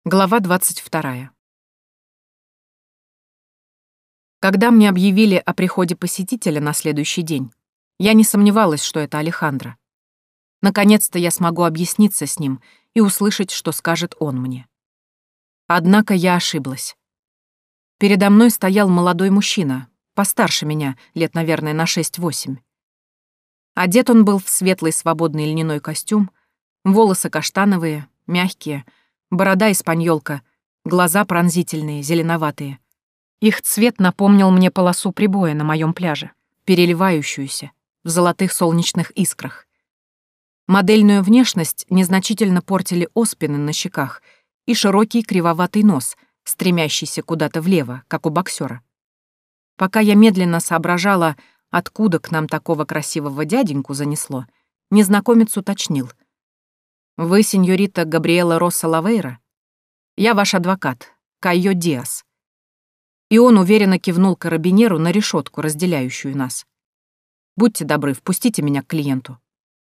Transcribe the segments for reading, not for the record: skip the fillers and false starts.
Глава 22. Когда мне объявили о приходе посетителя на следующий день, я не сомневалась, что это Алехандро. Наконец-то я смогу объясниться с ним и услышать, что скажет он мне. Однако я ошиблась. Передо мной стоял молодой мужчина, постарше меня, лет, наверное, на 6-8. Одет он был в светлый свободный льняной костюм, волосы каштановые, мягкие, борода испаньолка, глаза пронзительные, зеленоватые. Их цвет напомнил мне полосу прибоя на моем пляже, переливающуюся в золотых солнечных искрах. Модельную внешность незначительно портили оспины на щеках и широкий кривоватый нос, стремящийся куда-то влево, как у боксера. Пока я медленно соображала, откуда к нам такого красивого дяденьку занесло, незнакомец уточнил. «Вы сеньорита Габриэла Росса Лавейра? Я ваш адвокат, Кайо Диас». И он уверенно кивнул карабинеру на решетку, разделяющую нас. «Будьте добры, впустите меня к клиенту».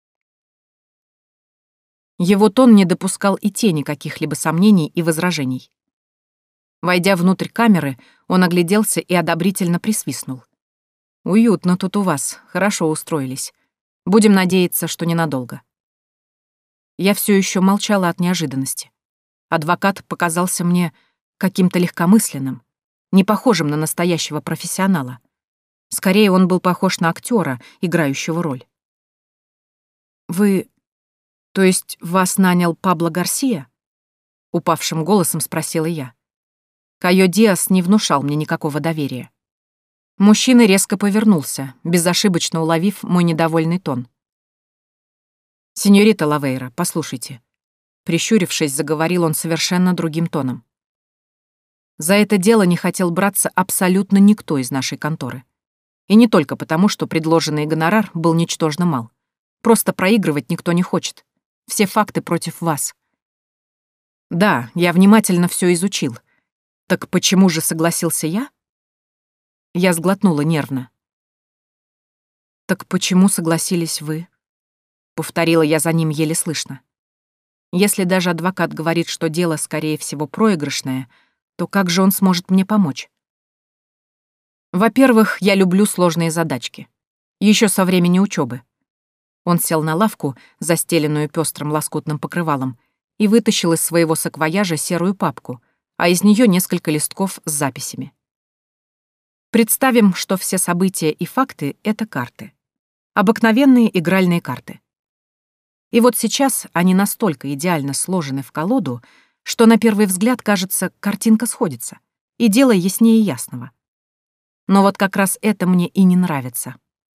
Его тон не допускал и тени каких-либо сомнений и возражений. Войдя внутрь камеры, он огляделся и одобрительно присвистнул. «Уютно тут у вас, хорошо устроились. Будем надеяться, что ненадолго». Я все еще молчала от неожиданности. Адвокат показался мне каким-то легкомысленным, не похожим на настоящего профессионала. Скорее, он был похож на актера, играющего роль. «Вы... то есть вас нанял Пабло Гарсия?» — упавшим голосом спросила я. Кайо Диас не внушал мне никакого доверия. Мужчина резко повернулся, безошибочно уловив мой недовольный тон. «Сеньорита Лавейра, послушайте». Прищурившись, заговорил он совершенно другим тоном. За это дело не хотел браться абсолютно никто из нашей конторы. И не только потому, что предложенный гонорар был ничтожно мал. Просто проигрывать никто не хочет. Все факты против вас. Да, я внимательно все изучил. Так почему же согласился я? Я сглотнула нервно. Так почему согласились вы? Повторила я за ним еле слышно. Если даже адвокат говорит, что дело, скорее всего, проигрышное, то как же он сможет мне помочь? Во-первых, я люблю сложные задачки. Еще со времени учебы. Он сел на лавку, застеленную пестрым лоскутным покрывалом, и вытащил из своего саквояжа серую папку, а из нее несколько листков с записями. Представим, что все события и факты — это карты. Обыкновенные игральные карты. И вот сейчас они настолько идеально сложены в колоду, что на первый взгляд, кажется, картинка сходится, и дело яснее ясного. Но вот как раз это мне и не нравится.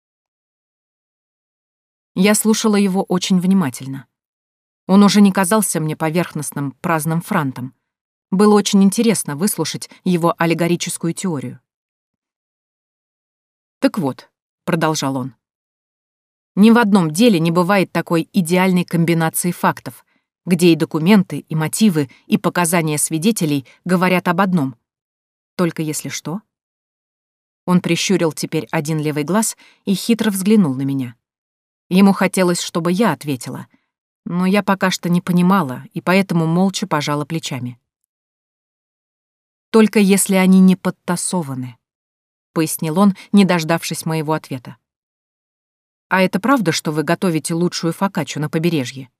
Я слушала его очень внимательно. Он уже не казался мне поверхностным, праздным франтом. Было очень интересно выслушать его аллегорическую теорию. «Так вот», — продолжал он, «ни в одном деле не бывает такой идеальной комбинации фактов, где и документы, и мотивы, и показания свидетелей говорят об одном. Только если что?» Он прищурил теперь один левый глаз и хитро взглянул на меня. Ему хотелось, чтобы я ответила, но я пока что не понимала и поэтому молча пожала плечами. «Только если они не подтасованы», — пояснил он, не дождавшись моего ответа. «А это правда, что вы готовите лучшую фокаччу на побережье?»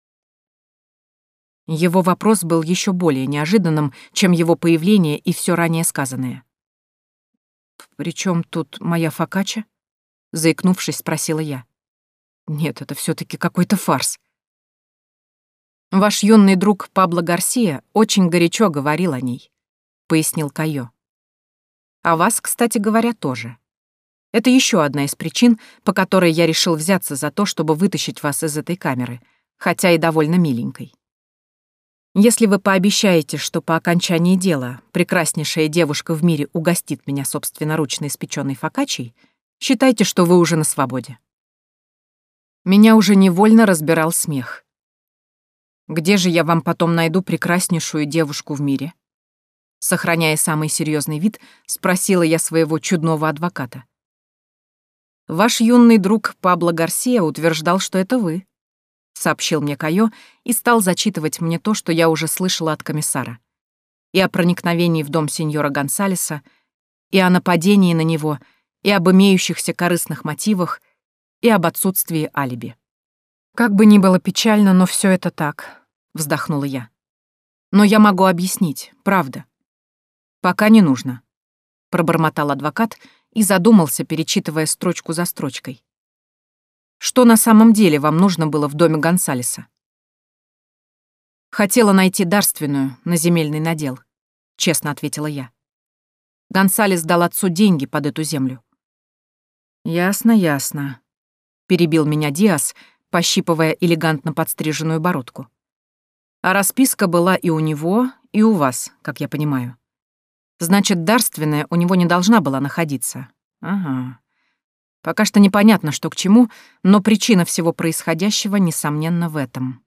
Его вопрос был еще более неожиданным, чем его появление и все ранее сказанное. «При чем тут моя фокачча?» — заикнувшись, спросила я. «Нет, это все-таки какой-то фарс». «Ваш юный друг Пабло Гарсия очень горячо говорил о ней», — пояснил Кайо. «А вас, кстати говоря, тоже. Это еще одна из причин, по которой я решил взяться за то, чтобы вытащить вас из этой камеры, хотя и довольно миленькой. Если вы пообещаете, что по окончании дела прекраснейшая девушка в мире угостит меня собственноручно испеченной фокаччей, считайте, что вы уже на свободе». Меня уже невольно разбирал смех. «Где же я вам потом найду прекраснейшую девушку в мире?» Сохраняя самый серьезный вид, спросила я своего чудного адвоката. «Ваш юный друг Пабло Гарсия утверждал, что это вы», сообщил мне Кайо и стал зачитывать мне то, что я уже слышала от комиссара. И о проникновении в дом сеньора Гонсалеса, и о нападении на него, и об имеющихся корыстных мотивах, и об отсутствии алиби. «Как бы ни было печально, но все это так», — вздохнула я. «Но я могу объяснить, правда». «Пока не нужно», — пробормотал адвокат и задумался, перечитывая строчку за строчкой. «Что на самом деле вам нужно было в доме Гонсалеса?» «Хотела найти дарственную на земельный надел», — честно ответила я. Гонсалес дал отцу деньги под эту землю. «Ясно, ясно», — перебил меня Диас, пощипывая элегантно подстриженную бородку. «А расписка была и у него, и у вас, как я понимаю. Значит, дарственная у него не должна была находиться. Ага. Пока что непонятно, что к чему, но причина всего происходящего, несомненно, в этом.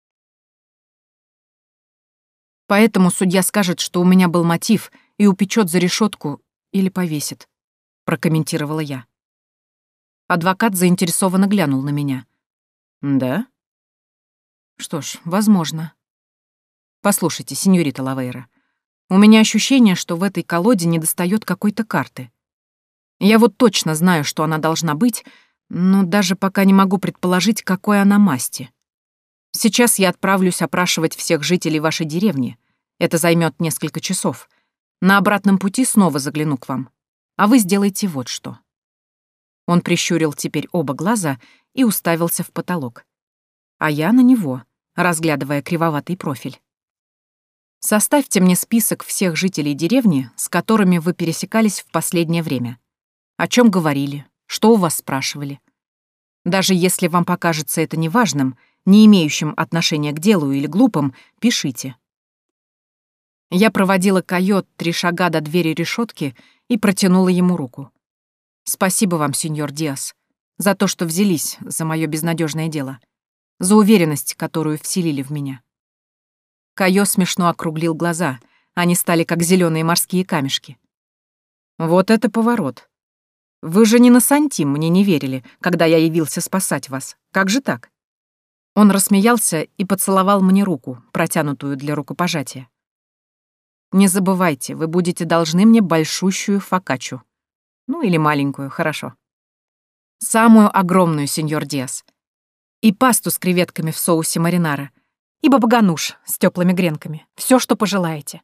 Поэтому судья скажет, что у меня был мотив, и упечет за решетку или повесит», — прокомментировала я. Адвокат заинтересованно глянул на меня. «Да? Что ж, возможно. Послушайте, сеньорита Лавейра, у меня ощущение, что в этой колоде недостаёт какой-то карты. Я вот точно знаю, что она должна быть, но даже пока не могу предположить, какой она масти. Сейчас я отправлюсь опрашивать всех жителей вашей деревни. Это займет несколько часов. На обратном пути снова загляну к вам. А вы сделайте вот что». Он прищурил теперь оба глаза и уставился в потолок. А я на него, разглядывая кривоватый профиль. «Составьте мне список всех жителей деревни, с которыми вы пересекались в последнее время. О чем говорили, что у вас спрашивали. Даже если вам покажется это неважным, не имеющим отношения к делу или глупым, пишите». Я проводила Кайо 3 шага до двери решетки и протянула ему руку. «Спасибо вам, сеньор Диас, за то, что взялись за мое безнадежное дело, за уверенность, которую вселили в меня». Кайо смешно округлил глаза, они стали как зеленые морские камешки. «Вот это поворот. Вы же не на сантим мне не верили, когда я явился спасать вас. Как же так?» Он рассмеялся и поцеловал мне руку, протянутую для рукопожатия. «Не забывайте, вы будете должны мне большущую фокаччу. Ну или маленькую, хорошо. Самую огромную, сеньор Диас. И пасту с креветками в соусе маринара. И бабагануш с теплыми гренками. Все, что пожелаете».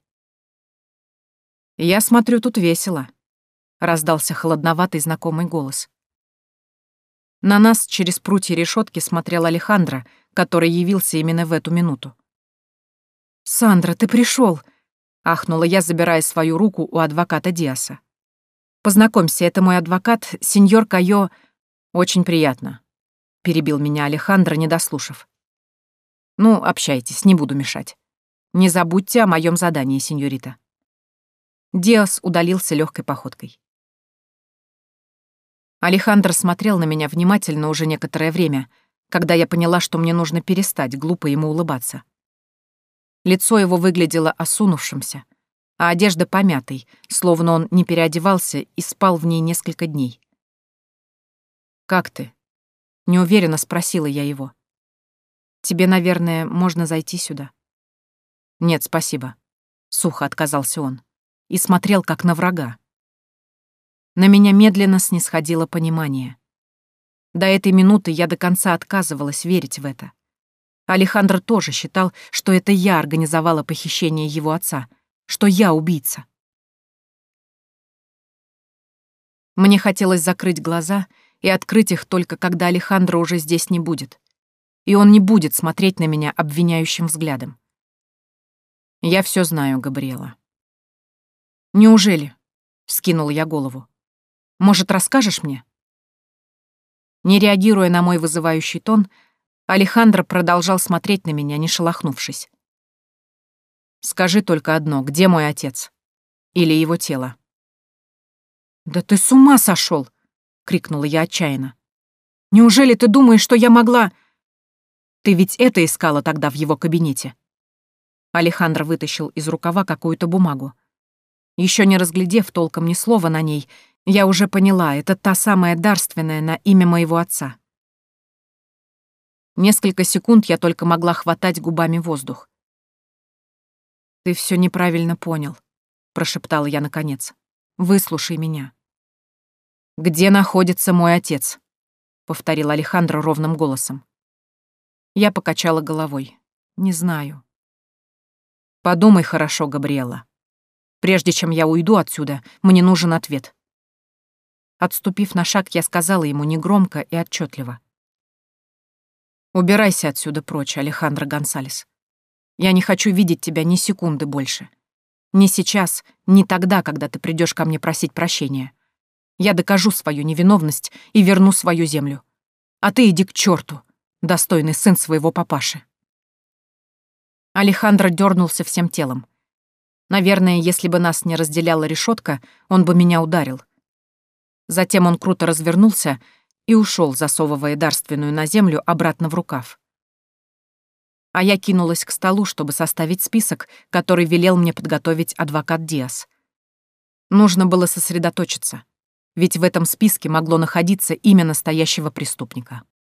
«Я смотрю, тут весело», — раздался холодноватый знакомый голос. На нас через прутья решетки смотрел Алехандро, который явился именно в эту минуту. «Сандра, ты пришел! Ахнула я, забирая свою руку у адвоката Диаса. «Познакомься, это мой адвокат, сеньор Кайо...» «Очень приятно», — перебил меня Алехандро, не дослушав. «Ну, общайтесь, не буду мешать. Не забудьте о моем задании, сеньорита». Диас удалился легкой походкой. Алехандро смотрел на меня внимательно уже некоторое время, когда я поняла, что мне нужно перестать глупо ему улыбаться. Лицо его выглядело осунувшимся, а одежда помятой, словно он не переодевался и спал в ней несколько дней. «Как ты?» — неуверенно спросила я его. «Тебе, наверное, можно зайти сюда?» «Нет, спасибо», — сухо отказался он и смотрел как на врага. На меня медленно снисходило понимание. До этой минуты я до конца отказывалась верить в это. Алехандро тоже считал, что это я организовала похищение его отца, что я убийца. Мне хотелось закрыть глаза и открыть их только когда Алехандро уже здесь не будет, и он не будет смотреть на меня обвиняющим взглядом. «Я все знаю, Габриэла». «Неужели?» — вскинула я голову. «Может, расскажешь мне?» Не реагируя на мой вызывающий тон, Алехандро продолжал смотреть на меня, не шелохнувшись. «Скажи только одно, где мой отец? Или его тело?» «Да ты с ума сошел!» — крикнула я отчаянно. «Неужели ты думаешь, что я могла...» «Ты ведь это искала тогда в его кабинете?» Алехандро вытащил из рукава какую-то бумагу. Еще не разглядев толком ни слова на ней, я уже поняла, это та самая дарственная на имя моего отца. Несколько секунд я только могла хватать губами воздух. «Ты все неправильно понял», — прошептала я наконец. «Выслушай меня». «Где находится мой отец?» — повторил Алехандро ровным голосом. Я покачала головой. «Не знаю». «Подумай хорошо, Габриэла. Прежде чем я уйду отсюда, мне нужен ответ». Отступив на шаг, я сказала ему негромко и отчетливо: «Убирайся отсюда прочь, Алехандро Гонсалес. Я не хочу видеть тебя ни секунды больше. Ни сейчас, ни тогда, когда ты придешь ко мне просить прощения. Я докажу свою невиновность и верну свою землю. А ты иди к черту, достойный сын своего папаши». Алехандро дернулся всем телом. Наверное, если бы нас не разделяла решетка, он бы меня ударил. Затем он круто развернулся и ушел, засовывая дарственную на землю обратно в рукав. А я кинулась к столу, чтобы составить список, который велел мне подготовить адвокат Диас. Нужно было сосредоточиться, ведь в этом списке могло находиться имя настоящего преступника.